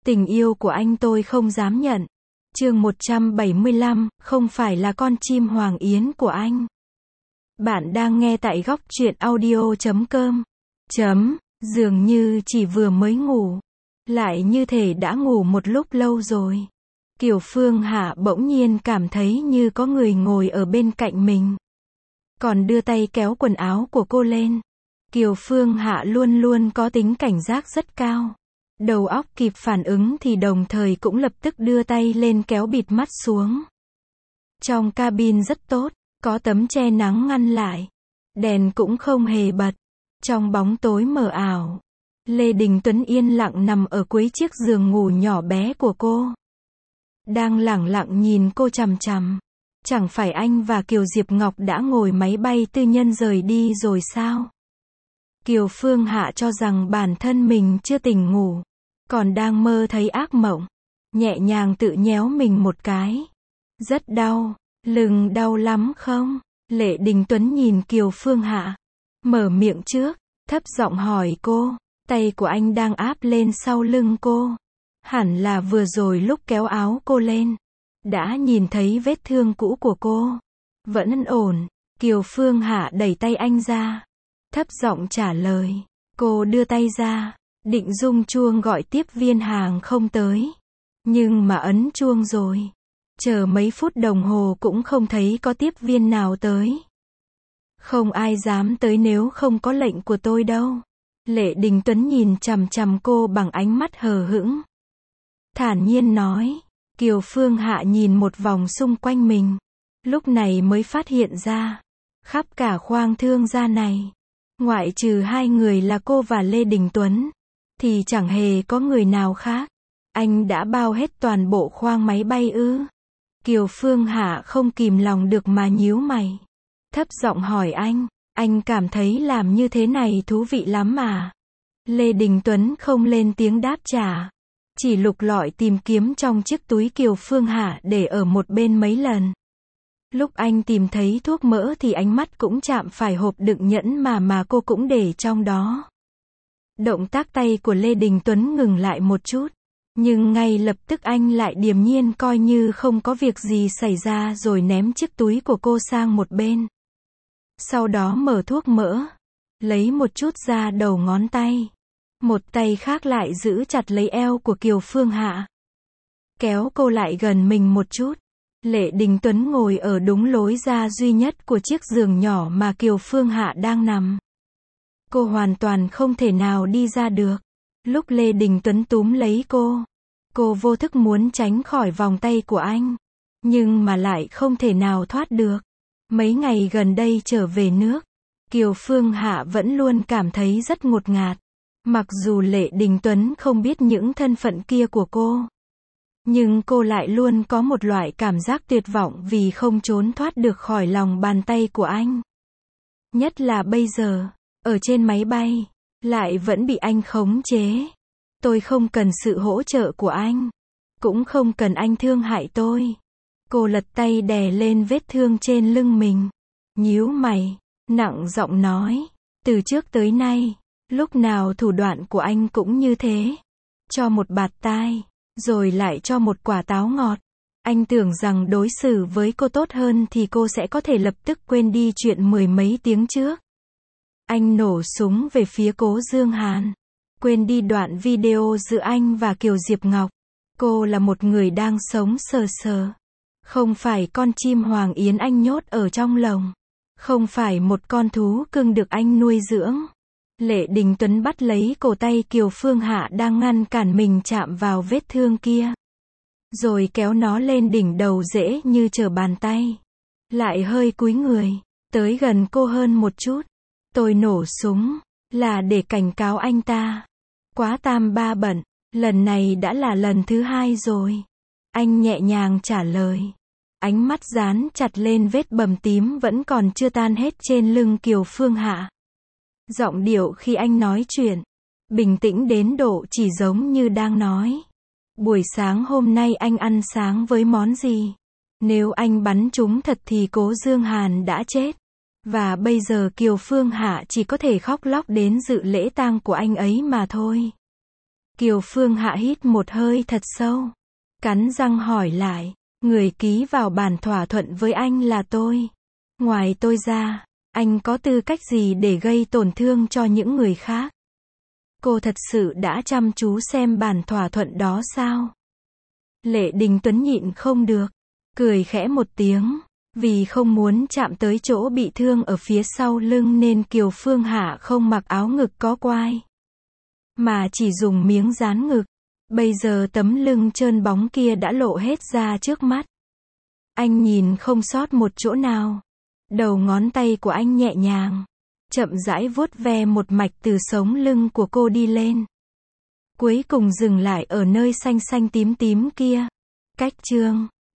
Tình yêu của anh tôi không dám nhận. Chương 175, không phải là con chim hoàng yến của anh. Bạn đang nghe tại góc truyện audio.com. Dường như chỉ vừa mới ngủ, lại như thể đã ngủ một lúc lâu rồi. Kiều Phương Hạ bỗng nhiên cảm thấy như có người ngồi ở bên cạnh mình, còn đưa tay kéo quần áo của cô lên. Kiều Phương Hạ luôn luôn có tính cảnh giác rất cao. Đầu óc kịp phản ứng thì đồng thời cũng lập tức đưa tay lên kéo bịt mắt xuống. Trong cabin rất tốt, có tấm che nắng ngăn lại. Đèn cũng không hề bật. Trong bóng tối mờ ảo, Lê Đình Tuấn yên lặng nằm ở cuối chiếc giường ngủ nhỏ bé của cô. Đang lẳng lặng nhìn cô chằm chằm. Chẳng phải anh và Kiều Diệp Ngọc đã ngồi máy bay tư nhân rời đi rồi sao? Kiều Phương Hạ cho rằng bản thân mình chưa tỉnh ngủ, còn đang mơ thấy ác mộng. Nhẹ nhàng tự nhéo mình một cái. Rất đau, lưng đau lắm không? Lê Đình Tuấn nhìn Kiều Phương Hạ, mở miệng trước, thấp giọng hỏi cô. Tay của anh đang áp lên sau lưng cô. Hẳn là vừa rồi lúc kéo áo cô lên, đã nhìn thấy vết thương cũ của cô. Vẫn ổn. Kiều Phương Hạ đẩy tay anh ra, thấp giọng trả lời. Cô đưa tay ra, định rung chuông gọi tiếp viên hàng không tới. Nhưng mà ấn chuông rồi. Chờ mấy phút đồng hồ cũng không thấy có tiếp viên nào tới. Không ai dám tới nếu không có lệnh của tôi đâu. Lê Đình Tuấn nhìn chằm chằm cô bằng ánh mắt hờ hững. Thản nhiên nói. Kiều Phương Hạ nhìn một vòng xung quanh mình. Lúc này mới phát hiện ra, khắp cả khoang thương gia này, ngoại trừ hai người là cô và Lê Đình Tuấn, thì chẳng hề có người nào khác. Anh đã bao hết toàn bộ khoang máy bay ư? Kiều Phương Hạ không kìm lòng được mà nhíu mày. Thấp giọng hỏi anh cảm thấy làm như thế này thú vị lắm à? Lê Đình Tuấn không lên tiếng đáp trả, chỉ lục lọi tìm kiếm trong chiếc túi Kiều Phương Hạ để ở một bên mấy lần. Lúc anh tìm thấy thuốc mỡ thì ánh mắt cũng chạm phải hộp đựng nhẫn mà cô cũng để trong đó. Động tác tay của Lê Đình Tuấn ngừng lại một chút, nhưng ngay lập tức anh lại điềm nhiên coi như không có việc gì xảy ra rồi ném chiếc túi của cô sang một bên. Sau đó mở thuốc mỡ, lấy một chút ra đầu ngón tay. Một tay khác lại giữ chặt lấy eo của Kiều Phương Hạ, kéo cô lại gần mình một chút. Lê Đình Tuấn ngồi ở đúng lối ra duy nhất của chiếc giường nhỏ mà Kiều Phương Hạ đang nằm. Cô hoàn toàn không thể nào đi ra được. Lúc Lê Đình Tuấn túm lấy cô vô thức muốn tránh khỏi vòng tay của anh, nhưng mà lại không thể nào thoát được. Mấy ngày gần đây trở về nước, Kiều Phương Hạ vẫn luôn cảm thấy rất ngột ngạt. Mặc dù Lê Đình Tuấn không biết những thân phận kia của cô, nhưng cô lại luôn có một loại cảm giác tuyệt vọng vì không trốn thoát được khỏi lòng bàn tay của anh. Nhất là bây giờ, ở trên máy bay, lại vẫn bị anh khống chế. Tôi không cần sự hỗ trợ của anh, cũng không cần anh thương hại tôi. Cô lật tay đè lên vết thương trên lưng mình, nhíu mày, nặng giọng nói. Từ trước tới nay, lúc nào thủ đoạn của anh cũng như thế. Cho một bạt tai, rồi lại cho một quả táo ngọt. Anh tưởng rằng đối xử với cô tốt hơn thì cô sẽ có thể lập tức quên đi chuyện mười mấy tiếng trước. Anh nổ súng về phía Cố Dương Hàn, quên đi đoạn video giữa anh và Kiều Diệp Ngọc. Cô là một người đang sống sờ sờ, không phải con chim hoàng yến anh nhốt ở trong lồng, không phải một con thú cưng được anh nuôi dưỡng. Lê Đình Tuấn bắt lấy cổ tay Kiều Phương Hạ đang ngăn cản mình chạm vào vết thương kia, rồi kéo nó lên đỉnh đầu dễ như trở bàn tay. Lại hơi cúi người, tới gần cô hơn một chút. Tôi nổ súng, là để cảnh cáo anh ta. Quá tam ba bận, lần này đã là lần thứ hai rồi. Anh nhẹ nhàng trả lời. Ánh mắt dán chặt lên vết bầm tím vẫn còn chưa tan hết trên lưng Kiều Phương Hạ. Giọng điệu khi anh nói chuyện, bình tĩnh đến độ chỉ giống như đang nói. Buổi sáng hôm nay anh ăn sáng với món gì? Nếu anh bắn trúng thật thì Cố Dương Hàn đã chết. Và bây giờ Kiều Phương Hạ chỉ có thể khóc lóc đến dự lễ tang của anh ấy mà thôi. Kiều Phương Hạ hít một hơi thật sâu. Cắn răng hỏi lại. Người ký vào bản thỏa thuận với anh là tôi. Ngoài tôi ra, anh có tư cách gì để gây tổn thương cho những người khác? Cô thật sự đã chăm chú xem bản thỏa thuận đó sao? Lệ Đình Tuấn nhịn không được. Cười khẽ một tiếng. Vì không muốn chạm tới chỗ bị thương ở phía sau lưng nên Kiều Phương Hạ không mặc áo ngực có quai. Mà chỉ dùng miếng dán ngực. Bây giờ tấm lưng trơn bóng kia đã lộ hết ra trước mắt. Anh nhìn không sót một chỗ nào. Đầu ngón tay của anh nhẹ nhàng, chậm rãi vuốt ve một mạch từ sống lưng của cô đi lên. Cuối cùng dừng lại ở nơi xanh xanh tím tím kia. Cách chương